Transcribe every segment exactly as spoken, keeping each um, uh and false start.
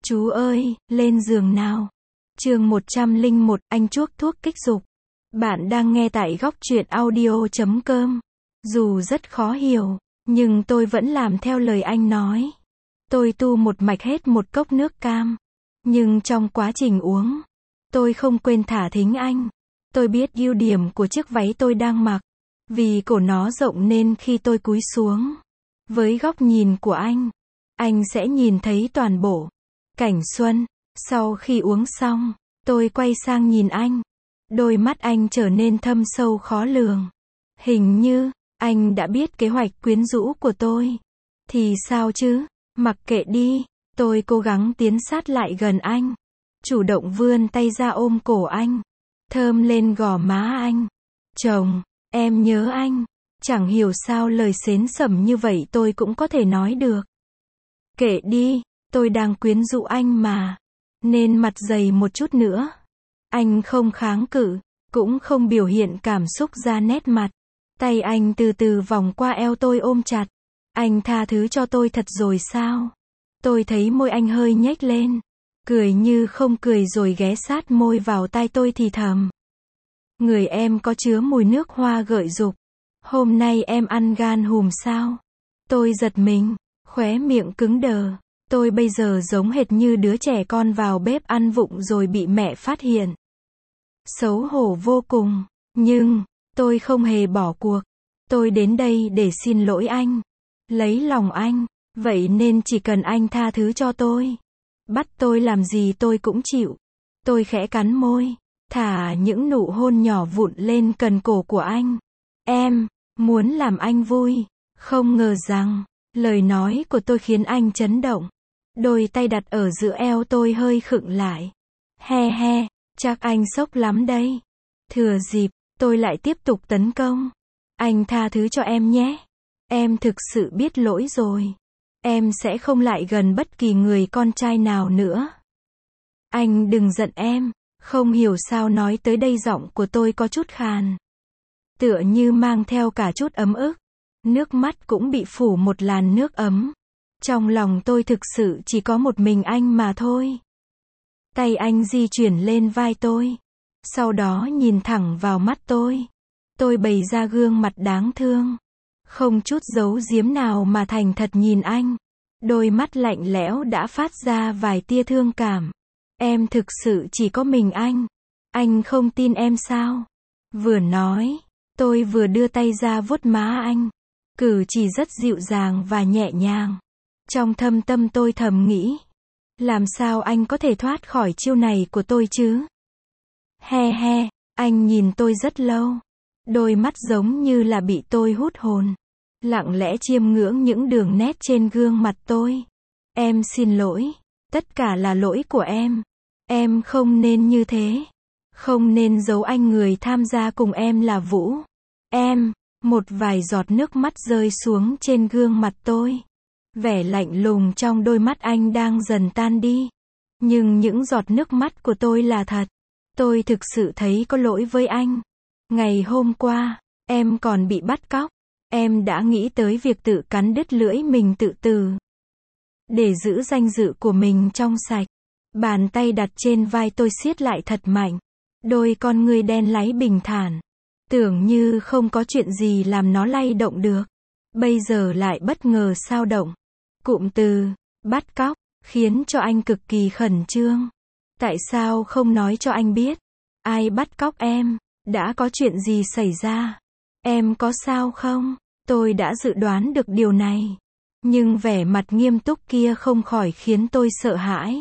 Chú ơi, lên giường nào. Chương một trăm lẻ một, anh chuốc thuốc kích dục. Bạn đang nghe tại góc truyện audio chấm com. Dù rất khó hiểu, nhưng tôi vẫn làm theo lời anh nói. Tôi tu một mạch hết một cốc nước cam. Nhưng trong quá trình uống, tôi không quên thả thính anh. Tôi biết ưu điểm của chiếc váy tôi đang mặc. Vì cổ nó rộng nên khi tôi cúi xuống, với góc nhìn của anh, anh sẽ nhìn thấy toàn bộ cảnh xuân. Sau khi uống xong, tôi quay sang nhìn anh. Đôi mắt anh trở nên thâm sâu khó lường. Hình như, anh đã biết kế hoạch quyến rũ của tôi. Thì sao chứ? Mặc kệ đi. Tôi cố gắng tiến sát lại gần anh. Chủ động vươn tay ra ôm cổ anh. Thơm lên gò má anh. Chồng, em nhớ anh. Chẳng hiểu sao lời xến xẩm như vậy tôi cũng có thể nói được. Kệ đi, tôi đang quyến rũ anh mà. Nên mặt dày một chút nữa. Anh không kháng cự, cũng không biểu hiện cảm xúc ra nét mặt. Tay anh từ từ vòng qua eo tôi ôm chặt. Anh tha thứ cho tôi thật rồi sao? Tôi thấy môi anh hơi nhếch lên. Cười như không cười rồi ghé sát môi vào tai tôi thì thầm. Người em có chứa mùi nước hoa gợi dục. Hôm nay em ăn gan hùm sao? Tôi giật mình, khóe miệng cứng đờ. Tôi bây giờ giống hệt như đứa trẻ con vào bếp ăn vụng rồi bị mẹ phát hiện. Xấu hổ vô cùng. Nhưng, tôi không hề bỏ cuộc. Tôi đến đây để xin lỗi anh. Lấy lòng anh. Vậy nên chỉ cần anh tha thứ cho tôi. Bắt tôi làm gì tôi cũng chịu. Tôi khẽ cắn môi. Thả những nụ hôn nhỏ vụn lên cần cổ của anh. Em, muốn làm anh vui. Không ngờ rằng, lời nói của tôi khiến anh chấn động. Đôi tay đặt ở giữa eo tôi hơi khựng lại. He he, chắc anh sốc lắm đây. Thừa dịp, tôi lại tiếp tục tấn công. Anh tha thứ cho em nhé. Em thực sự biết lỗi rồi. Em sẽ không lại gần bất kỳ người con trai nào nữa. Anh đừng giận em. Không hiểu sao nói tới đây giọng của tôi có chút khàn. Tựa như mang theo cả chút ấm ức. Nước mắt cũng bị phủ một làn nước ấm. Trong lòng tôi thực sự chỉ có một mình anh mà thôi. Tay anh di chuyển lên vai tôi. Sau đó nhìn thẳng vào mắt tôi. Tôi bày ra gương mặt đáng thương. Không chút giấu giếm nào mà thành thật nhìn anh. Đôi mắt lạnh lẽo đã phát ra vài tia thương cảm. Em thực sự chỉ có mình anh. Anh không tin em sao? Vừa nói, tôi vừa đưa tay ra vuốt má anh. Cử chỉ rất dịu dàng và nhẹ nhàng. Trong thâm tâm tôi thầm nghĩ. Làm sao anh có thể thoát khỏi chiêu này của tôi chứ? He he, anh nhìn tôi rất lâu. Đôi mắt giống như là bị tôi hút hồn. Lặng lẽ chiêm ngưỡng những đường nét trên gương mặt tôi. Em xin lỗi. Tất cả là lỗi của em. Em không nên như thế. Không nên giấu anh người tham gia cùng em là Vũ. Em, một vài giọt nước mắt rơi xuống trên gương mặt tôi. Vẻ lạnh lùng trong đôi mắt anh đang dần tan đi. Nhưng những giọt nước mắt của tôi là thật. Tôi thực sự thấy có lỗi với anh. Ngày hôm qua, em còn bị bắt cóc. Em đã nghĩ tới việc tự cắn đứt lưỡi mình tự tử. Để giữ danh dự của mình trong sạch. Bàn tay đặt trên vai tôi siết lại thật mạnh. Đôi con ngươi đen láy bình thản. Tưởng như không có chuyện gì làm nó lay động được. Bây giờ lại bất ngờ sao động. Cụm từ, bắt cóc, khiến cho anh cực kỳ khẩn trương. Tại sao không nói cho anh biết? Ai bắt cóc em? Đã có chuyện gì xảy ra? Em có sao không? Tôi đã dự đoán được điều này. Nhưng vẻ mặt nghiêm túc kia không khỏi khiến tôi sợ hãi.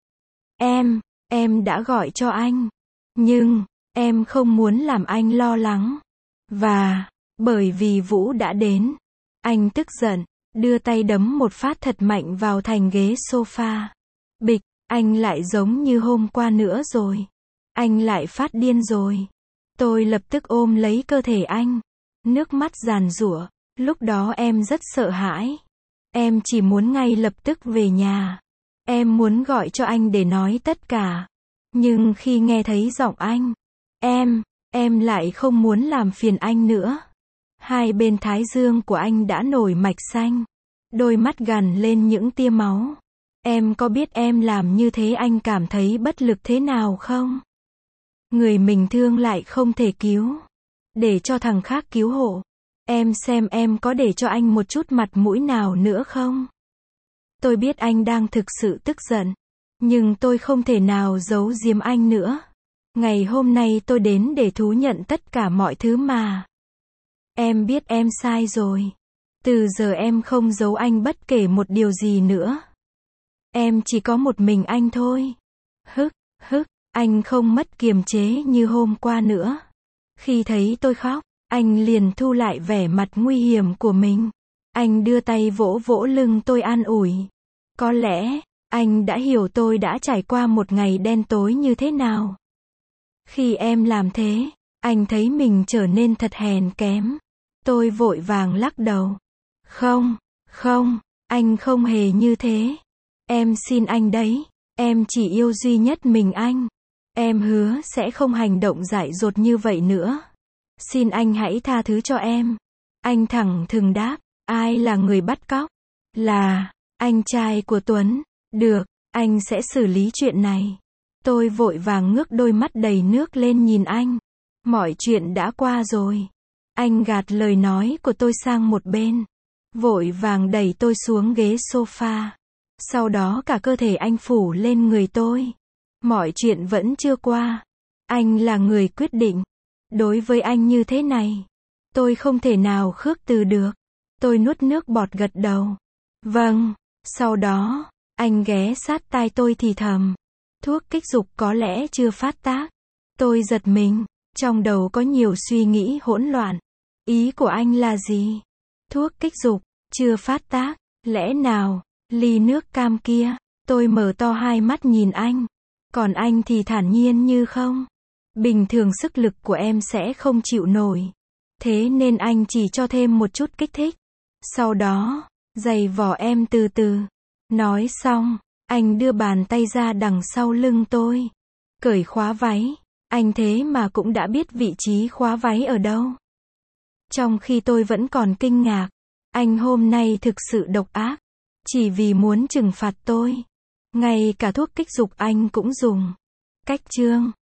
Em, em đã gọi cho anh. Nhưng, em không muốn làm anh lo lắng. Và, bởi vì Vũ đã đến. Anh tức giận, đưa tay đấm một phát thật mạnh vào thành ghế sofa. Bịch, anh lại giống như hôm qua nữa rồi. Anh lại phát điên rồi. Tôi lập tức ôm lấy cơ thể anh. Nước mắt giàn giụa. Lúc đó em rất sợ hãi. Em chỉ muốn ngay lập tức về nhà. Em muốn gọi cho anh để nói tất cả. Nhưng khi nghe thấy giọng anh, em, em lại không muốn làm phiền anh nữa. Hai bên thái dương của anh đã nổi mạch xanh. Đôi mắt gằn lên những tia máu. Em có biết em làm như thế anh cảm thấy bất lực thế nào không? Người mình thương lại không thể cứu. Để cho thằng khác cứu hộ. Em xem em có để cho anh một chút mặt mũi nào nữa không? Tôi biết anh đang thực sự tức giận. Nhưng tôi không thể nào giấu giếm anh nữa. Ngày hôm nay tôi đến để thú nhận tất cả mọi thứ mà. Em biết em sai rồi. Từ giờ em không giấu anh bất kể một điều gì nữa. Em chỉ có một mình anh thôi. Hức, hức, anh không mất kiềm chế như hôm qua nữa. Khi thấy tôi khóc, anh liền thu lại vẻ mặt nguy hiểm của mình. Anh đưa tay vỗ vỗ lưng tôi an ủi. Có lẽ, anh đã hiểu tôi đã trải qua một ngày đen tối như thế nào. Khi em làm thế, anh thấy mình trở nên thật hèn kém. Tôi vội vàng lắc đầu. Không, không, anh không hề như thế. Em xin anh đấy, em chỉ yêu duy nhất mình anh. Em hứa sẽ không hành động dại dột như vậy nữa. Xin anh hãy tha thứ cho em. Anh thẳng thừng đáp, ai là người bắt cóc? Là, anh trai của Tuấn. Được, anh sẽ xử lý chuyện này. Tôi vội vàng ngước đôi mắt đầy nước lên nhìn anh. Mọi chuyện đã qua rồi. Anh gạt lời nói của tôi sang một bên. Vội vàng đẩy tôi xuống ghế sofa. Sau đó cả cơ thể anh phủ lên người tôi. Mọi chuyện vẫn chưa qua. Anh là người quyết định. Đối với anh như thế này, tôi không thể nào khước từ được. Tôi nuốt nước bọt gật đầu. Vâng. Sau đó, anh ghé sát tai tôi thì thầm. Thuốc kích dục có lẽ chưa phát tác. Tôi giật mình. Trong đầu có nhiều suy nghĩ hỗn loạn. Ý của anh là gì? Thuốc kích dục, chưa phát tác. Lẽ nào, ly nước cam kia? Tôi mở to hai mắt nhìn anh. Còn anh thì thản nhiên như không. Bình thường sức lực của em sẽ không chịu nổi. Thế nên anh chỉ cho thêm một chút kích thích. Sau đó, giày vò em từ từ. Nói xong, anh đưa bàn tay ra đằng sau lưng tôi. Cởi khóa váy. Anh thế mà cũng đã biết vị trí khóa váy ở đâu. Trong khi tôi vẫn còn kinh ngạc. Anh hôm nay thực sự độc ác. Chỉ vì muốn trừng phạt tôi. Ngay cả thuốc kích dục anh cũng dùng. Cách chương